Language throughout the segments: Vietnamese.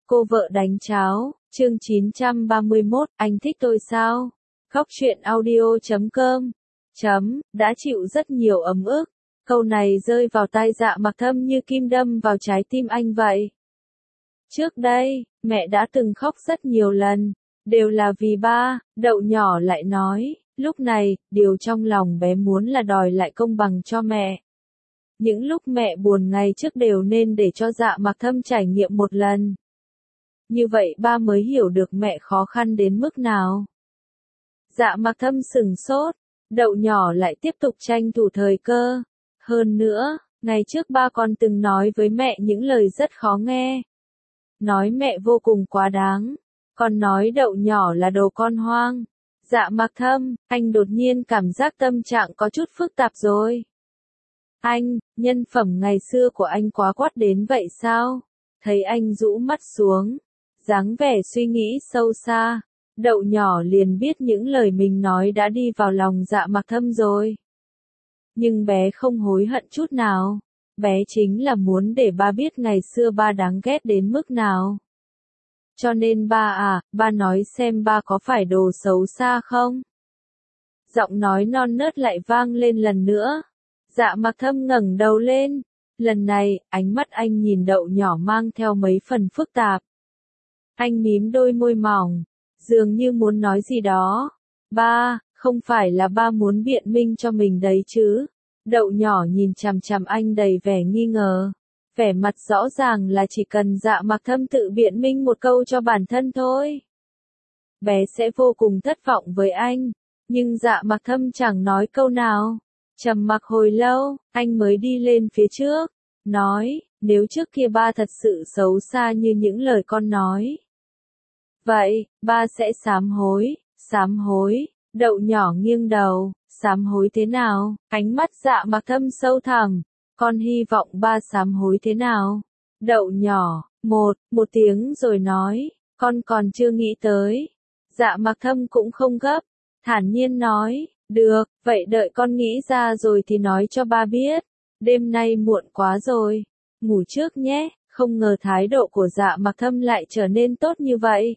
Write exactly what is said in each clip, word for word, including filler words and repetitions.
Cô vợ đánh cháo, chương chín trăm ba mươi mốt, anh thích tôi sao? Góc truyện audio chấm com chấm, đã chịu rất nhiều ấm ức. Câu này rơi vào tai Dạ Mặc Thâm như kim đâm vào trái tim anh vậy. Trước đây, mẹ đã từng khóc rất nhiều lần, đều là vì ba, Đậu nhỏ lại nói, lúc này, điều trong lòng bé muốn là đòi lại công bằng cho mẹ. Những lúc mẹ buồn ngày trước đều nên để cho Dạ Mặc Thâm trải nghiệm một lần. Như vậy ba mới hiểu được mẹ khó khăn đến mức nào. Dạ Mặc Thâm sừng sốt, Đậu nhỏ lại tiếp tục tranh thủ thời cơ. Hơn nữa, ngày trước ba còn từng nói với mẹ những lời rất khó nghe. Nói mẹ vô cùng quá đáng, còn nói Đậu nhỏ là đồ con hoang. Dạ Mặc Thâm, anh đột nhiên cảm giác tâm trạng có chút phức tạp rồi. Anh, nhân phẩm ngày xưa của anh quá quát đến vậy sao? Thấy anh rũ mắt xuống, dáng vẻ suy nghĩ sâu xa, Đậu nhỏ liền biết những lời mình nói đã đi vào lòng Dạ Mặc Thâm rồi. Nhưng bé không hối hận chút nào, bé chính là muốn để ba biết ngày xưa ba đáng ghét đến mức nào. Cho nên ba à, ba nói xem ba có phải đồ xấu xa không? Giọng nói non nớt lại vang lên lần nữa. Dạ Mặc Thâm ngẩng đầu lên, lần này, ánh mắt anh nhìn Đậu nhỏ mang theo mấy phần phức tạp. Anh mím đôi môi mỏng, dường như muốn nói gì đó. Ba, không phải là ba muốn biện minh cho mình đấy chứ? Đậu nhỏ nhìn chằm chằm anh đầy vẻ nghi ngờ. Vẻ mặt rõ ràng là chỉ cần Dạ Mặc Thâm tự biện minh một câu cho bản thân thôi. Bé sẽ vô cùng thất vọng với anh, nhưng Dạ Mặc Thâm chẳng nói câu nào. Trầm mặc hồi lâu, anh mới đi lên phía trước, nói, nếu trước kia ba thật sự xấu xa như những lời con nói. Vậy, ba sẽ sám hối, sám hối, Đậu nhỏ nghiêng đầu, sám hối thế nào? Ánh mắt Dạ Mặc Thâm sâu thẳm, con hy vọng ba sám hối thế nào? Đậu nhỏ, một, một tiếng rồi nói, con còn chưa nghĩ tới. Dạ Mặc Thâm cũng không gấp, thản nhiên nói, được, vậy đợi con nghĩ ra rồi thì nói cho ba biết. Đêm nay muộn quá rồi, ngủ trước nhé. Không ngờ thái độ của Dạ Mặc Thâm lại trở nên tốt như vậy.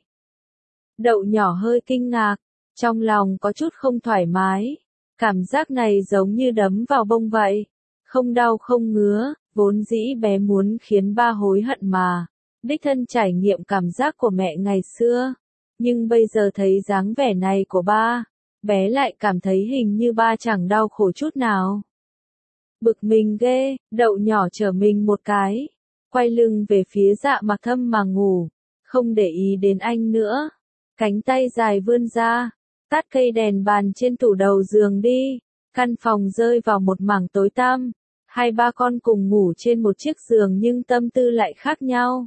Đậu nhỏ hơi kinh ngạc, trong lòng có chút không thoải mái. Cảm giác này giống như đấm vào bông vậy. Không đau không ngứa, vốn dĩ bé muốn khiến ba hối hận mà. Đích thân trải nghiệm cảm giác của mẹ ngày xưa. Nhưng bây giờ thấy dáng vẻ này của ba, bé lại cảm thấy hình như ba chẳng đau khổ chút nào. Bực mình ghê, Đậu nhỏ trở mình một cái, quay lưng về phía Dạ Mặc Thâm mà ngủ, không để ý đến anh nữa. Cánh tay dài vươn ra, tắt cây đèn bàn trên tủ đầu giường đi. Căn phòng rơi vào một mảng tối tăm. Hai ba con cùng ngủ trên một chiếc giường nhưng tâm tư lại khác nhau.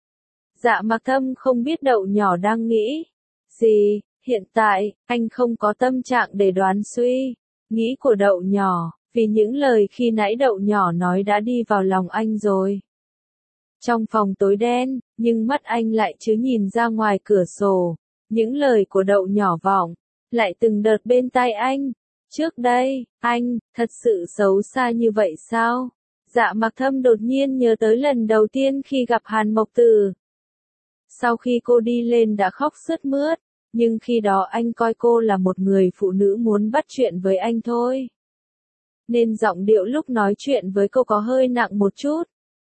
Dạ Mặc Thâm không biết Đậu nhỏ đang nghĩ gì. Hiện tại, anh không có tâm trạng để đoán suy nghĩ của Đậu nhỏ, vì những lời khi nãy Đậu nhỏ nói đã đi vào lòng anh rồi. Trong phòng tối đen, nhưng mắt anh lại chứ nhìn ra ngoài cửa sổ. Những lời của Đậu nhỏ vọng, lại từng đợt bên tai anh. Trước đây, anh, thật sự xấu xa như vậy sao? Dạ Mặc Thâm đột nhiên nhớ tới lần đầu tiên khi gặp Hàn Mộc Tử. Sau khi cô đi lên đã khóc sướt mướt, nhưng khi đó anh coi cô là một người phụ nữ muốn bắt chuyện với anh thôi. Nên giọng điệu lúc nói chuyện với cô có hơi nặng một chút.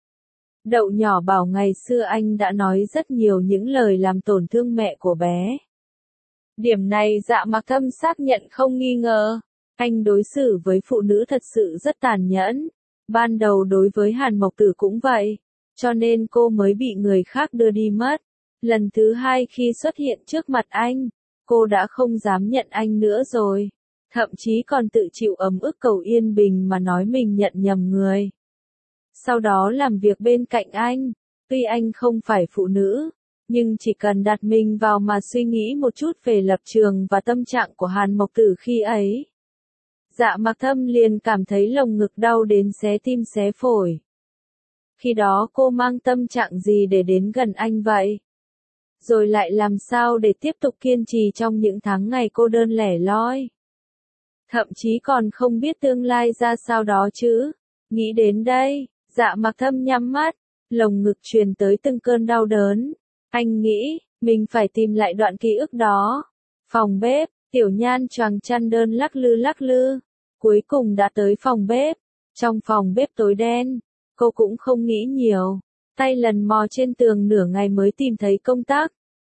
Đậu nhỏ bảo ngày xưa anh đã nói rất nhiều những lời làm tổn thương mẹ của bé. Điểm này Dạ Mặc Thâm xác nhận không nghi ngờ. Anh đối xử với phụ nữ thật sự rất tàn nhẫn. Ban đầu đối với Hàn Mộc Tử cũng vậy. Cho nên cô mới bị người khác đưa đi mất. Lần thứ hai khi xuất hiện trước mặt anh, cô đã không dám nhận anh nữa rồi. Thậm chí còn tự chịu ấm ức cầu yên bình mà nói mình nhận nhầm người. Sau đó làm việc bên cạnh anh. Tuy anh không phải phụ nữ, nhưng chỉ cần đặt mình vào mà suy nghĩ một chút về lập trường và tâm trạng của Hàn Mộc Tử khi ấy. Dạ Mặc Thâm liền cảm thấy lồng ngực đau đến xé tim xé phổi. Khi đó cô mang tâm trạng gì để đến gần anh vậy? Rồi lại làm sao để tiếp tục kiên trì trong những tháng ngày cô đơn lẻ loi? Thậm chí còn không biết tương lai ra sao đó chứ. Nghĩ đến đây, Dạ Mặc Thâm nhắm mắt, lồng ngực truyền tới từng cơn đau đớn. Anh nghĩ, mình phải tìm lại đoạn ký ức đó. Phòng bếp, Tiểu Nhan choàng chăn đơn lắc lư lắc lư. Cuối cùng đã tới phòng bếp. Trong phòng bếp tối đen, cô cũng không nghĩ nhiều. Tay lần mò trên tường nửa ngày mới tìm thấy công tắc.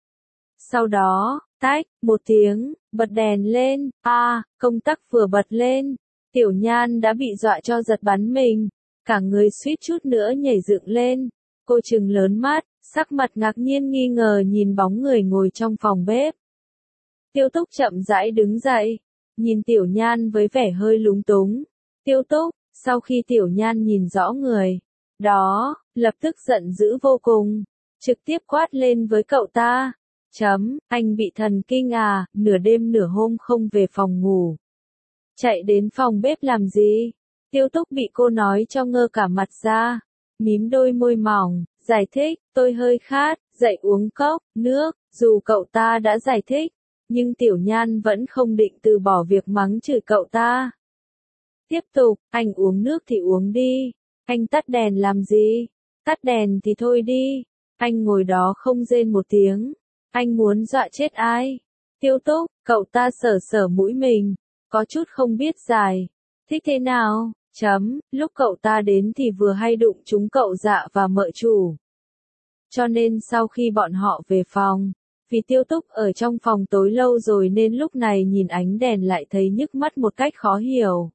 Sau đó, tách, một tiếng, bật đèn lên, a, à, công tắc vừa bật lên. Tiểu Nhan đã bị dọa cho giật bắn mình. Cả người suýt chút nữa nhảy dựng lên. Cô trừng lớn mắt, sắc mặt ngạc nhiên nghi ngờ nhìn bóng người ngồi trong phòng bếp. Tiêu Túc chậm rãi đứng dậy, nhìn Tiểu Nhan với vẻ hơi lúng túng. Tiêu Túc, sau khi Tiểu Nhan nhìn rõ người đó, lập tức giận dữ vô cùng, trực tiếp quát lên với cậu ta. Chấm, anh bị thần kinh à, nửa đêm nửa hôm không về phòng ngủ. Chạy đến phòng bếp làm gì? Tiêu Túc bị cô nói cho ngơ cả mặt ra, mím đôi môi mỏng, giải thích, tôi hơi khát, dậy uống cốc, nước, dù cậu ta đã giải thích, nhưng Tiểu Nhan vẫn không định từ bỏ việc mắng chửi cậu ta. Tiếp tục, anh uống nước thì uống đi, anh tắt đèn làm gì? Tắt đèn thì thôi đi, anh ngồi đó không rên một tiếng, anh muốn dọa chết ai? Tiêu Túc, cậu ta sờ sờ mũi mình, có chút không biết giải, thích thế nào? Chấm, lúc cậu ta đến thì vừa hay đụng chúng cậu Dạ và mợ chủ. Cho nên sau khi bọn họ về phòng, vì Tiêu Túc ở trong phòng tối lâu rồi nên lúc này nhìn ánh đèn lại thấy nhức mắt một cách khó hiểu.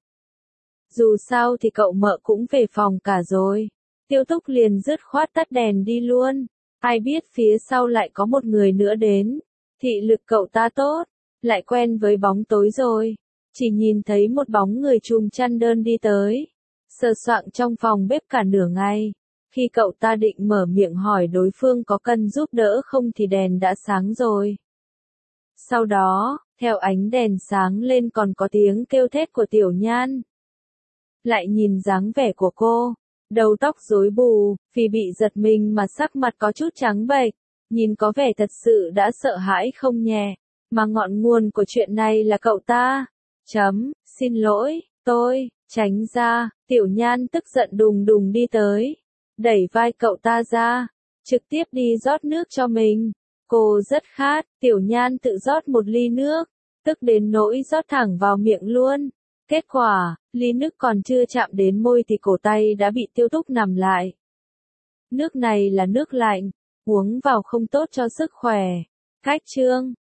Dù sao thì cậu mợ cũng về phòng cả rồi. Tiêu Túc liền dứt khoát tắt đèn đi luôn. Ai biết phía sau lại có một người nữa đến. Thị lực cậu ta tốt, lại quen với bóng tối rồi. Chỉ nhìn thấy một bóng người chùm chăn đơn đi tới. Sờ soạng trong phòng bếp cả nửa ngày. Khi cậu ta định mở miệng hỏi đối phương có cần giúp đỡ không thì đèn đã sáng rồi. Sau đó, theo ánh đèn sáng lên còn có tiếng kêu thét của Tiểu Nhan. Lại nhìn dáng vẻ của cô, đầu tóc rối bù, vì bị giật mình mà sắc mặt có chút trắng bệch, nhìn có vẻ thật sự đã sợ hãi không nhẹ, mà ngọn nguồn của chuyện này là cậu ta. Chấm, xin lỗi, tôi, tránh ra, Tiểu Nhan tức giận đùng đùng đi tới, đẩy vai cậu ta ra, trực tiếp đi rót nước cho mình. Cô rất khát, Tiểu Nhan tự rót một ly nước, tức đến nỗi rót thẳng vào miệng luôn. Kết quả, ly nước còn chưa chạm đến môi thì cổ tay đã bị Tiêu Túc nằm lại. Nước này là nước lạnh, uống vào không tốt cho sức khỏe. Cách chương